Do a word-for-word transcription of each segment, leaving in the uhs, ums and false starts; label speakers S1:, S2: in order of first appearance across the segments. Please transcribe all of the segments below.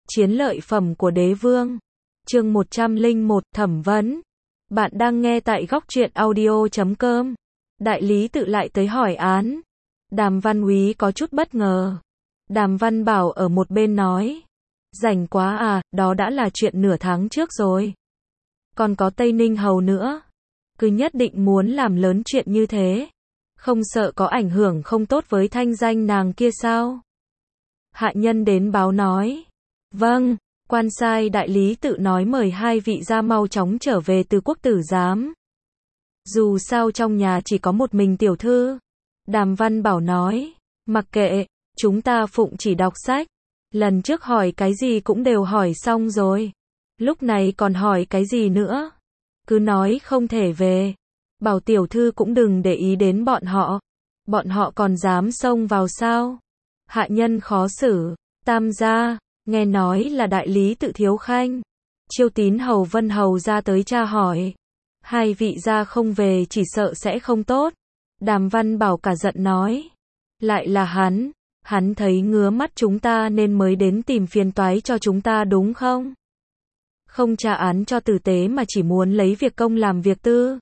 S1: Chiến lợi phẩm của đế vương. Chương một trăm lẻ một, thẩm vấn. Bạn đang nghe tại góc truyện audio chấm com. Đại lý tự lại tới hỏi án. Đàm Văn Úy có chút bất ngờ. Đàm Văn Bảo ở một bên nói. Rảnh quá à, đó đã là chuyện nửa tháng trước rồi. Còn có Tây Ninh Hầu nữa. Cứ nhất định muốn làm lớn chuyện như thế. Không sợ có ảnh hưởng không tốt với thanh danh nàng kia sao? Hạ nhân đến báo nói. Vâng, quan sai đại lý tự nói mời hai vị gia mau chóng trở về từ quốc tử giám. Dù sao trong nhà chỉ có một mình tiểu thư. Đàm Văn Bảo nói. Mặc kệ, chúng ta phụng chỉ đọc sách. Lần trước hỏi cái gì cũng đều hỏi xong rồi. Lúc này còn hỏi cái gì nữa? Cứ nói không thể về. Bảo tiểu thư cũng đừng để ý đến bọn họ. Bọn họ còn dám xông vào sao? Hạ nhân khó xử. Tam gia, nghe nói là đại lý tự thiếu khanh. Chiêu Tín Hầu Vân Hầu ra tới tra hỏi. Hai vị gia không về chỉ sợ sẽ không tốt. Đàm Văn Bảo cả giận nói. Lại là hắn. Hắn thấy ngứa mắt chúng ta nên mới đến tìm phiền toái cho chúng ta đúng không? Không tra án cho tử tế mà chỉ muốn lấy việc công làm việc tư.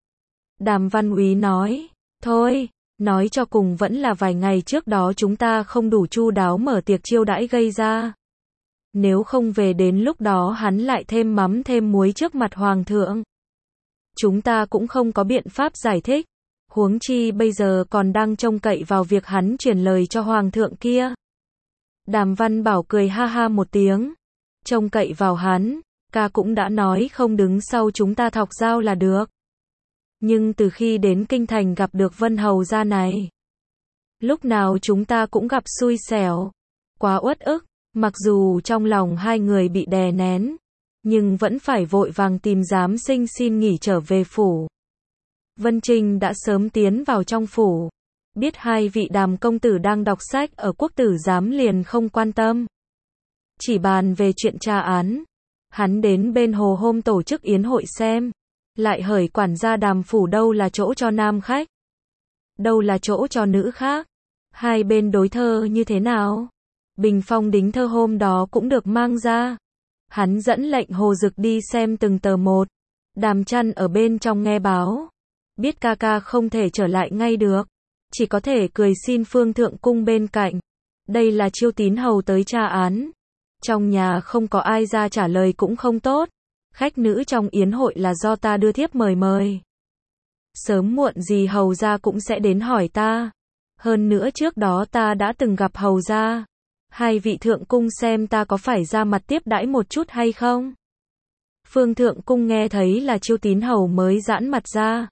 S1: Đàm Văn Úy nói. Thôi, nói cho cùng vẫn là vài ngày trước đó chúng ta không đủ chu đáo mở tiệc chiêu đãi gây ra. Nếu không về đến lúc đó hắn lại thêm mắm thêm muối trước mặt hoàng thượng. Chúng ta cũng không có biện pháp giải thích. Huống chi bây giờ còn đang trông cậy vào việc hắn truyền lời cho hoàng thượng kia. Đàm Văn Bảo cười ha ha một tiếng. Trông cậy vào hắn, ca cũng đã nói không đứng sau chúng ta thọc dao là được. Nhưng từ khi đến kinh thành gặp được Vân Hầu gia này, lúc nào chúng ta cũng gặp xui xẻo, quá uất ức, mặc dù trong lòng hai người bị đè nén, nhưng vẫn phải vội vàng tìm giám sinh xin nghỉ trở về phủ. Vân Trinh đã sớm tiến vào trong phủ, biết hai vị Đàm công tử đang đọc sách ở quốc tử giám liền không quan tâm. Chỉ bàn về chuyện tra án, hắn đến bên hồ hôm tổ chức yến hội xem. Lại hởi quản gia Đàm phủ đâu là chỗ cho nam khách, đâu là chỗ cho nữ khác. Hai bên đối thơ như thế nào? Bình phong đính thơ hôm đó cũng được mang ra. Hắn dẫn lệnh Hồ Dực đi xem từng tờ một. Đàm Chăn ở bên trong nghe báo. Biết ca ca không thể trở lại ngay được. Chỉ có thể cười xin Phương Thượng Cung bên cạnh. Đây là Chiêu Tín Hầu tới tra án. Trong nhà không có ai ra trả lời cũng không tốt. Khách nữ trong yến hội là do ta đưa thiếp mời mời. Sớm muộn gì hầu gia cũng sẽ đến hỏi ta. Hơn nữa trước đó ta đã từng gặp hầu gia. Hai vị thượng cung xem ta có phải ra mặt tiếp đãi một chút hay không? Phương Thượng Cung nghe thấy là Chiêu Tín Hầu mới giãn mặt ra.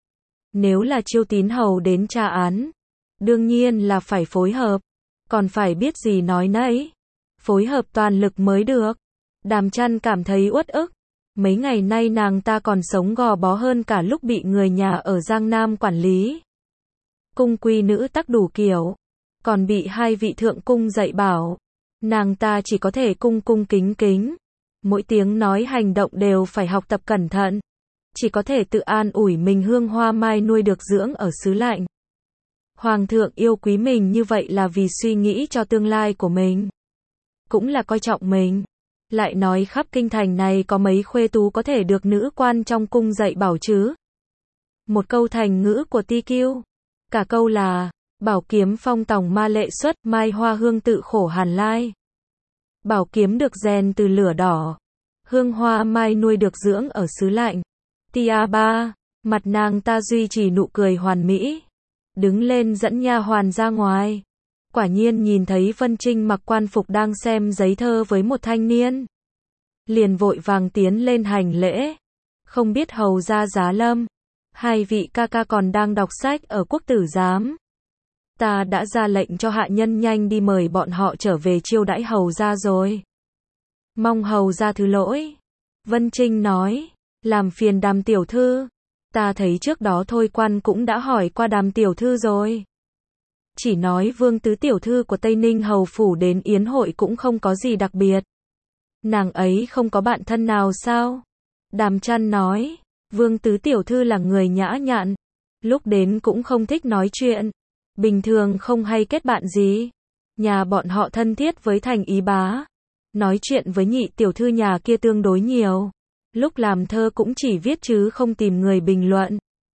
S1: Nếu là Chiêu Tín Hầu đến tra án, đương nhiên là phải phối hợp. Còn phải biết gì nói nấy. Phối hợp toàn lực mới được. Đàm Chăn cảm thấy uất ức. Mấy ngày nay nàng ta còn sống gò bó hơn cả lúc bị người nhà ở Giang Nam quản lý. Cung quy nữ tắc đủ kiểu. Còn bị hai vị thượng cung dạy bảo. Nàng ta chỉ có thể cung cung kính kính. Mỗi tiếng nói hành động đều phải học tập cẩn thận. Chỉ có thể tự an ủi mình hương hoa mai nuôi được dưỡng ở xứ lạnh. Hoàng thượng yêu quý mình như vậy là vì suy nghĩ cho tương lai của mình. Cũng là coi trọng mình. Lại nói khắp kinh thành này có mấy khuê tú có thể được nữ quan trong cung dạy bảo chứ. Một câu thành ngữ của Ti Kiêu. Cả câu là, bảo kiếm phong tòng ma lệ xuất, mai hoa hương tự khổ hàn lai. Bảo kiếm được rèn từ lửa đỏ. Hương hoa mai nuôi được dưỡng ở xứ lạnh. Tia ba, mặt nàng ta duy trì nụ cười hoàn mỹ. Đứng lên dẫn nha hoàn ra ngoài. Quả nhiên nhìn thấy Vân Trinh mặc quan phục đang xem giấy thơ với một thanh niên. Liền vội vàng tiến lên hành lễ. Không biết hầu gia Giá Lâm. Hai vị ca ca còn đang đọc sách ở quốc tử giám. Ta đã ra lệnh cho hạ nhân nhanh đi mời bọn họ trở về chiêu đãi hầu gia rồi. Mong hầu gia thứ lỗi. Vân Trinh nói. Làm phiền Đàm tiểu thư. Ta thấy trước đó thôi quan cũng đã hỏi qua Đàm tiểu thư rồi. Chỉ nói Vương tứ tiểu thư của Tây Ninh hầu phủ đến yến hội cũng không có gì đặc biệt. Nàng ấy không có bạn thân nào sao? Đàm Chăn nói. Vương tứ tiểu thư là người nhã nhặn. Lúc đến cũng không thích nói chuyện. Bình thường không hay kết bạn gì. Nhà bọn họ thân thiết với Thành Ý bá. Nói chuyện với nhị tiểu thư nhà kia tương đối nhiều. Lúc làm thơ cũng chỉ viết chứ không tìm người bình luận.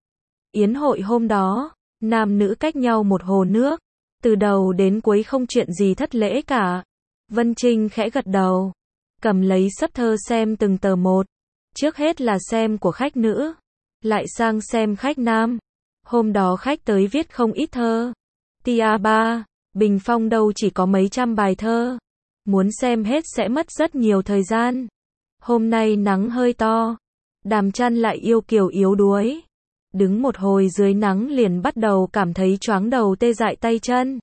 S1: Yến hội hôm đó, nam nữ cách nhau một hồ nước. Từ đầu đến cuối không chuyện gì thất lễ cả. Vân Trinh khẽ gật đầu. Cầm lấy sấp thơ xem từng tờ một. Trước hết là xem của khách nữ. Lại sang xem khách nam. Hôm đó khách tới viết không ít thơ. Tia ba, bình phong đâu chỉ có mấy trăm bài thơ. Muốn xem hết sẽ mất rất nhiều thời gian. Hôm nay nắng hơi to. Đàm Chăn lại yêu kiều yếu đuối. Đứng một hồi dưới nắng liền bắt đầu cảm thấy choáng đầu tê dại tay chân.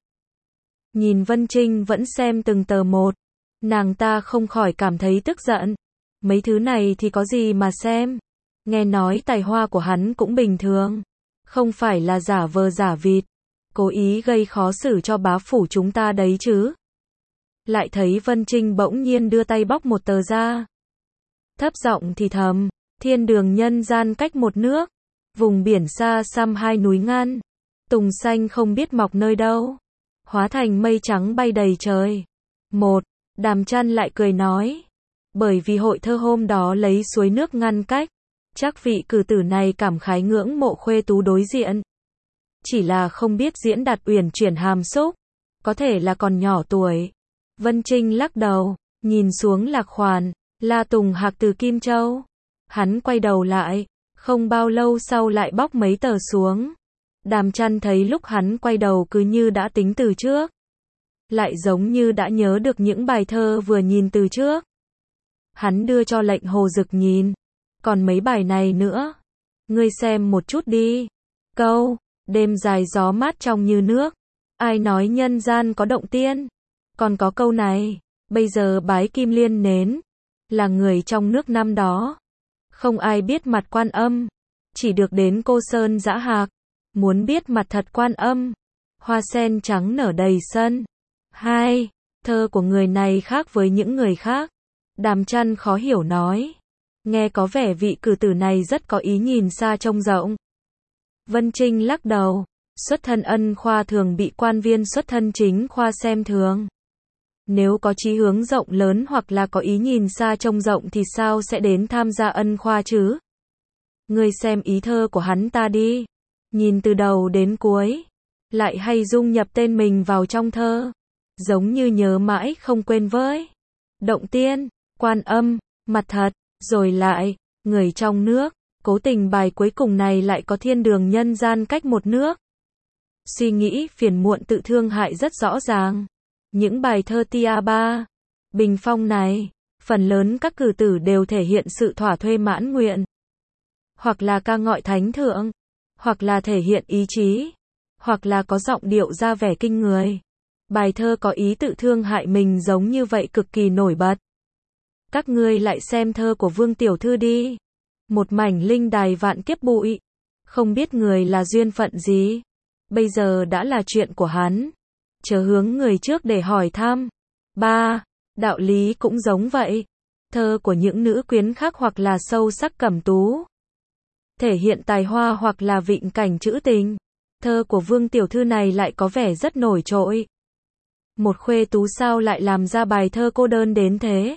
S1: Nhìn Vân Trinh vẫn xem từng tờ một. Nàng ta không khỏi cảm thấy tức giận. Mấy thứ này thì có gì mà xem. Nghe nói tài hoa của hắn cũng bình thường. Không phải là giả vờ giả vịt. Cố ý gây khó xử cho bá phủ chúng ta đấy chứ. Lại thấy Vân Trinh bỗng nhiên đưa tay bóc một tờ ra. Thấp giọng thì thầm. Thiên đường nhân gian cách một nước. Vùng biển xa xăm hai núi ngăn. Tùng xanh không biết mọc nơi đâu. Hóa thành mây trắng bay đầy trời. Một. Đàm Chăn lại cười nói. Bởi vì hội thơ hôm đó lấy suối nước ngăn cách. Chắc vị cử tử này cảm khái ngưỡng mộ khuê tú đối diện. Chỉ là không biết diễn đạt uyển chuyển hàm xúc. Có thể là còn nhỏ tuổi. Vân Trinh lắc đầu. Nhìn xuống Lạc Khoản. La Tùng Hạc từ Kim Châu. Hắn quay đầu lại. Không bao lâu sau lại bóc mấy tờ xuống. Đàm Chăn thấy lúc hắn quay đầu cứ như đã tính từ trước. Lại giống như đã nhớ được những bài thơ vừa nhìn từ trước. Hắn đưa cho Lệnh Hồ Dực nhìn. Còn mấy bài này nữa. Ngươi xem một chút đi. Câu, đêm dài gió mát trong như nước. Ai nói nhân gian có động tiên. Còn có câu này. Bây giờ bái kim liên nến. Là người trong nước năm đó. Không ai biết mặt Quan Âm. Chỉ được đến Cô Sơn Dã Hạc. Muốn biết mặt thật Quan Âm. Hoa sen trắng nở đầy sân. Hai. Thơ của người này khác với những người khác. Đàm Chăn khó hiểu nói. Nghe có vẻ vị cử tử này rất có ý nhìn xa trông rộng. Vân Trinh lắc đầu. Xuất thân ân khoa thường bị quan viên xuất thân chính khoa xem thường. Nếu có chí hướng rộng lớn hoặc là có ý nhìn xa trông rộng thì sao sẽ đến tham gia ân khoa chứ? Ngươi xem ý thơ của hắn ta đi. Nhìn từ đầu đến cuối. Lại hay dung nhập tên mình vào trong thơ. Giống như nhớ mãi không quên với. Động tiên, Quan Âm, mặt thật, rồi lại, người trong nước. Cố tình bài cuối cùng này lại có thiên đường nhân gian cách một nước. Suy nghĩ phiền muộn tự thương hại rất rõ ràng. Những bài thơ tia ba, bình phong này, phần lớn các cử tử đều thể hiện sự thỏa thuê mãn nguyện. Hoặc là ca ngợi thánh thượng, hoặc là thể hiện ý chí, hoặc là có giọng điệu ra vẻ kinh người. Bài thơ có ý tự thương hại mình giống như vậy cực kỳ nổi bật. Các ngươi lại xem thơ của Vương Tiểu Thư đi. Một mảnh linh đài vạn kiếp bụi. Không biết người là duyên phận gì. Bây giờ đã là chuyện của hắn. Chớ hướng người trước để hỏi thăm. Ba. Đạo lý cũng giống vậy. Thơ của những nữ quyến khác hoặc là sâu sắc cẩm tú. Thể hiện tài hoa hoặc là vịnh cảnh trữ tình. Thơ của Vương Tiểu Thư này lại có vẻ rất nổi trội. Một khuê tú sao lại làm ra bài thơ cô đơn đến thế?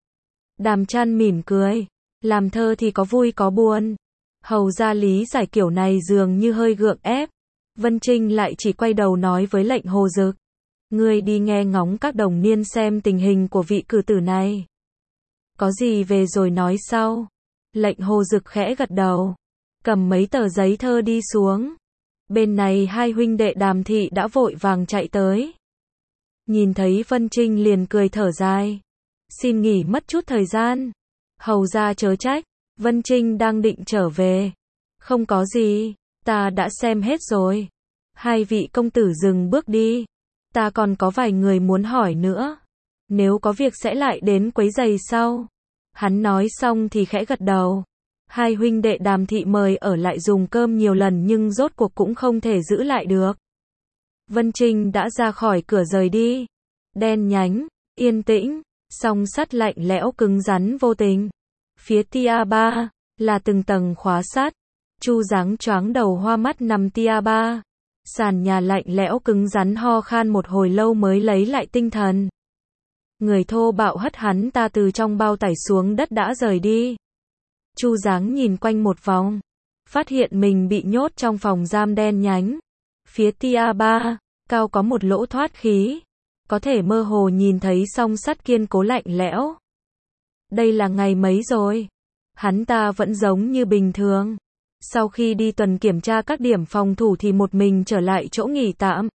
S1: Đàm Chăn mỉm cười. Làm thơ thì có vui có buồn. Hầu ra lý giải kiểu này dường như hơi gượng ép. Vân Trinh lại chỉ quay đầu nói với Lệnh Hồ Dực. Ngươi đi nghe ngóng các đồng niên xem tình hình của vị cử tử này. Có gì về rồi nói sau. Lệnh Hồ Dực khẽ gật đầu. Cầm mấy tờ giấy thơ đi xuống. Bên này hai huynh đệ Đàm Thị đã vội vàng chạy tới. Nhìn thấy Vân Trinh liền cười thở dài. Xin nghỉ mất chút thời gian. Hầu ra chớ trách. Vân Trinh đang định trở về. Không có gì. Ta đã xem hết rồi. Hai vị công tử dừng bước đi. Ta còn có vài người muốn hỏi nữa. Nếu có việc sẽ lại đến quấy giày sau. Hắn nói xong thì khẽ gật đầu. Hai huynh đệ Đàm Thị mời ở lại dùng cơm nhiều lần nhưng rốt cuộc cũng không thể giữ lại được. Vân Trinh đã ra khỏi cửa rời đi. Đen nhánh, yên tĩnh, song sắt lạnh lẽo cứng rắn vô tình. Phía tia ba là từng tầng khóa sắt. Chu dáng choáng đầu hoa mắt nằm tia ba. Sàn nhà lạnh lẽo cứng rắn ho khan một hồi lâu mới lấy lại tinh thần. Người thô bạo hất hắn ta từ trong bao tải xuống đất đã rời đi. Chu Giáng nhìn quanh một vòng, phát hiện mình bị nhốt trong phòng giam đen nhánh. Phía tia ba, cao có một lỗ thoát khí, có thể mơ hồ nhìn thấy song sắt kiên cố lạnh lẽo. Đây là ngày mấy rồi? Hắn ta vẫn giống như bình thường. Sau khi đi tuần kiểm tra các điểm phòng thủ thì một mình trở lại chỗ nghỉ tạm.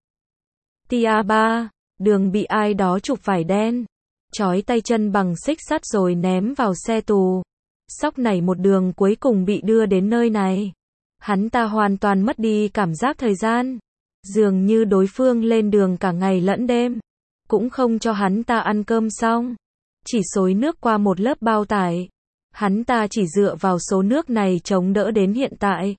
S1: Tia ba, Đường bị ai đó chụp vải đen, trói tay chân bằng xích sắt rồi ném vào xe tù. Sóc này một Đường cuối cùng bị đưa đến nơi này. Hắn ta hoàn toàn mất đi cảm giác thời gian. Dường như đối phương lên đường cả ngày lẫn đêm, cũng không cho hắn ta ăn cơm xong, chỉ xối nước qua một lớp bao tải. Hắn ta chỉ dựa vào số nước này chống đỡ đến hiện tại.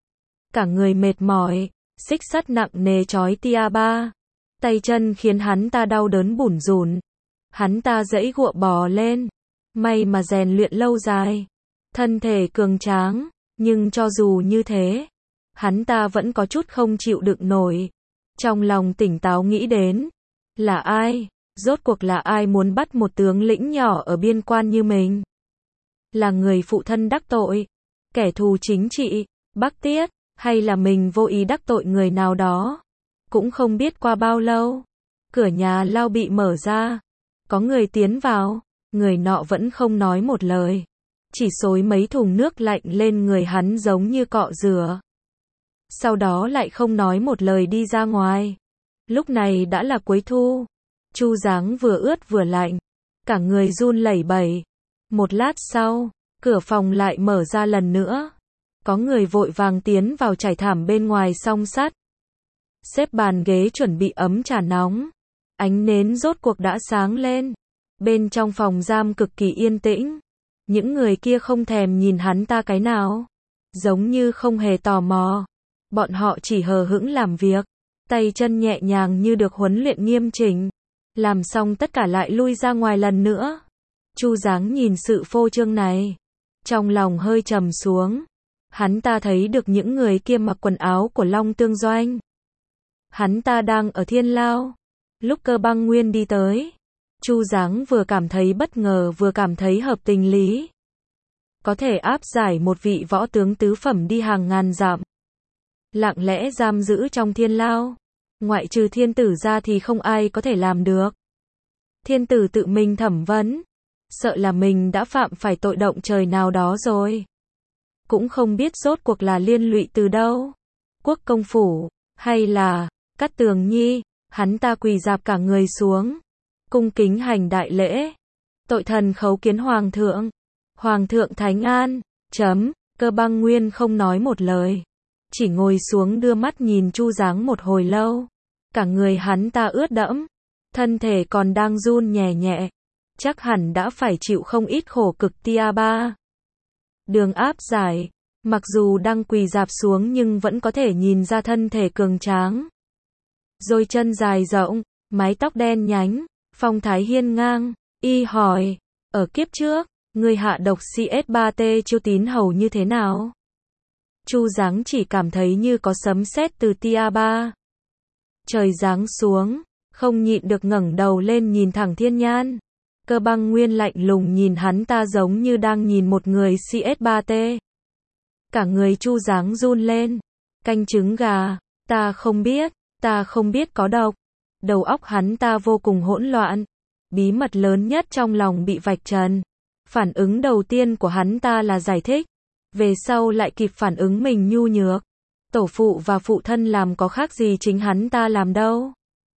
S1: Cả người mệt mỏi, xích sắt nặng nề trói tia ba. Tay chân khiến hắn ta đau đớn bủn rủn. Hắn ta giãy giụa bò lên. May mà rèn luyện lâu dài, thân thể cường tráng, nhưng cho dù như thế, hắn ta vẫn có chút không chịu đựng nổi. Trong lòng tỉnh táo nghĩ đến, là ai, rốt cuộc là ai muốn bắt một tướng lĩnh nhỏ ở biên quan như mình? Là người phụ thân đắc tội, kẻ thù chính trị, Bắc Tiết, hay là mình vô ý đắc tội người nào đó? Cũng không biết qua bao lâu, cửa nhà lao bị mở ra, có người tiến vào, người nọ vẫn không nói một lời, chỉ xối mấy thùng nước lạnh lên người hắn giống như cọ rửa. Sau đó lại không nói một lời đi ra ngoài. Lúc này đã là cuối thu, Chu Giáng vừa ướt vừa lạnh, cả người run lẩy bẩy. Một lát sau, cửa phòng lại mở ra lần nữa. Có người vội vàng tiến vào trải thảm bên ngoài song sắt, xếp bàn ghế chuẩn bị ấm trà nóng. Ánh nến rốt cuộc đã sáng lên. Bên trong phòng giam cực kỳ yên tĩnh. Những người kia không thèm nhìn hắn ta cái nào, giống như không hề tò mò. Bọn họ chỉ hờ hững làm việc, tay chân nhẹ nhàng như được huấn luyện nghiêm chỉnh. Làm xong tất cả lại lui ra ngoài lần nữa. Chu Giáng nhìn sự phô trương này, trong lòng hơi trầm xuống. Hắn ta thấy được những người kia mặc quần áo của Long Tương Doanh. Hắn ta đang ở Thiên Lao. Lúc Cơ Băng Nguyên đi tới, Chu Giáng vừa cảm thấy bất ngờ vừa cảm thấy hợp tình lý. Có thể áp giải một vị võ tướng tứ phẩm đi hàng ngàn dặm, lặng lẽ giam giữ trong Thiên Lao, ngoại trừ thiên tử ra thì không ai có thể làm được. Thiên tử tự mình thẩm vấn, sợ là mình đã phạm phải tội động trời nào đó rồi. Cũng không biết rốt cuộc là liên lụy từ đâu. Quốc công phủ, hay là Cát Tường Nhi. Hắn ta quỳ rạp cả người xuống, cung kính hành đại lễ. Tội thần khấu kiến hoàng thượng. Hoàng thượng thánh an. Chấm. Cơ Băng Nguyên không nói một lời, chỉ ngồi xuống đưa mắt nhìn Chu Giáng một hồi lâu. Cả người hắn ta ướt đẫm, thân thể còn đang run nhẹ nhẹ, chắc hẳn đã phải chịu không ít khổ cực. Tia ba, Đường áp giải, mặc dù đang quỳ rạp xuống nhưng vẫn có thể nhìn ra thân thể cường tráng. Đôi chân dài rộng, mái tóc đen nhánh, phong thái hiên ngang. Y hỏi, ở kiếp trước, ngươi hạ độc xê ét ba tê Chiêu Tín Hầu như thế nào? Chu Giáng chỉ cảm thấy như có sấm sét từ tia ba. Trời giáng xuống, không nhịn được ngẩng đầu lên nhìn thẳng thiên nhãn. Cơ Băng Nguyên lạnh lùng nhìn hắn ta giống như đang nhìn một người xê ét ba tê. Cả người Chu Giáng run lên. Canh trứng gà, ta không biết, ta không biết có độc. Đầu óc hắn ta vô cùng hỗn loạn. Bí mật lớn nhất trong lòng bị vạch trần. Phản ứng đầu tiên của hắn ta là giải thích. Về sau lại kịp phản ứng mình nhu nhược. Tổ phụ và phụ thân làm có khác gì chính hắn ta làm đâu.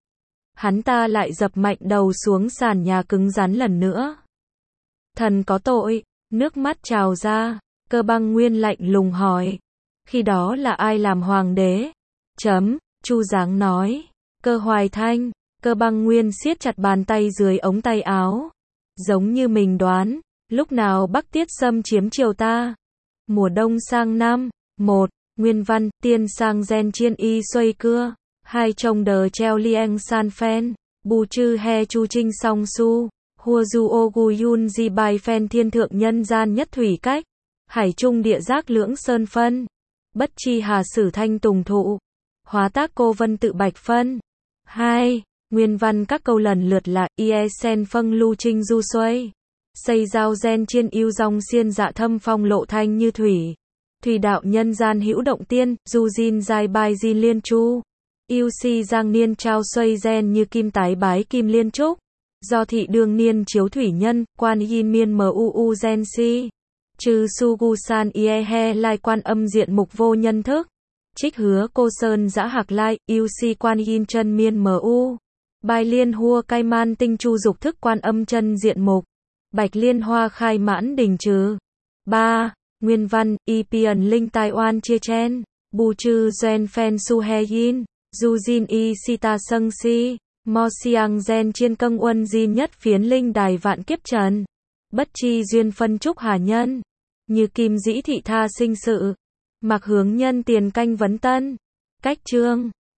S1: Hắn ta lại dập mạnh đầu xuống sàn nhà cứng rắn lần nữa. Thần có tội, nước mắt trào ra. Cơ Băng Nguyên lạnh lùng hỏi. Khi đó là ai làm hoàng đế? Chấm, Chu Giáng nói. Cơ Hoài Thanh. Cơ Băng Nguyên siết chặt bàn tay dưới ống tay áo. Giống như mình đoán, lúc nào Bắc Tiết xâm chiếm triều ta? Mùa đông sang năm. Một. Nguyên văn, tiên sang gen chiên y xoay cưa. Hai. Trông đờ treo lieng san phen. Bù chư he chu trinh song su. Hua du ô gu yun di bài phen thiên thượng nhân gian nhất thủy cách. Hải trung địa giác lưỡng sơn phân. Bất chi hà sử thanh tùng thụ. Hóa tác cô vân tự bạch phân. Hai. Nguyên văn các câu lần lượt là: Ie sen phâng lưu trinh du xuôi. Xây giao gen chiên yêu dòng xiên dạ thâm phong lộ thanh như thủy. Thủy đạo nhân gian hữu động tiên, du jin giai bai jin liên chu. Yêu si giang niên trao xuôi gen như kim tái bái kim liên trúc. Do thị đương niên chiếu thủy nhân, quan yin miên muu gen si. Trừ su gu san ie he lai quan âm diện mục vô nhân thức. Trích hứa cô sơn dã hạc lai, yêu si quan yin chân miên mu. Bài liên hua cai man tinh chu dục thức quan âm chân diện mục. Bạch liên hoa khai mãn đình trừ. ba. Nguyên văn, y pian linh tai oan chia chen. Bu chư gen phen su he yin. Du jin y sita sâng si. Mo siang gen chiên câng uân jin nhất phiến linh đài vạn kiếp trần. Bất chi duyên phân trúc hà nhân. Như kim dĩ thị tha sinh sự. Mặc hướng nhân tiền canh vấn tân. Cách chương.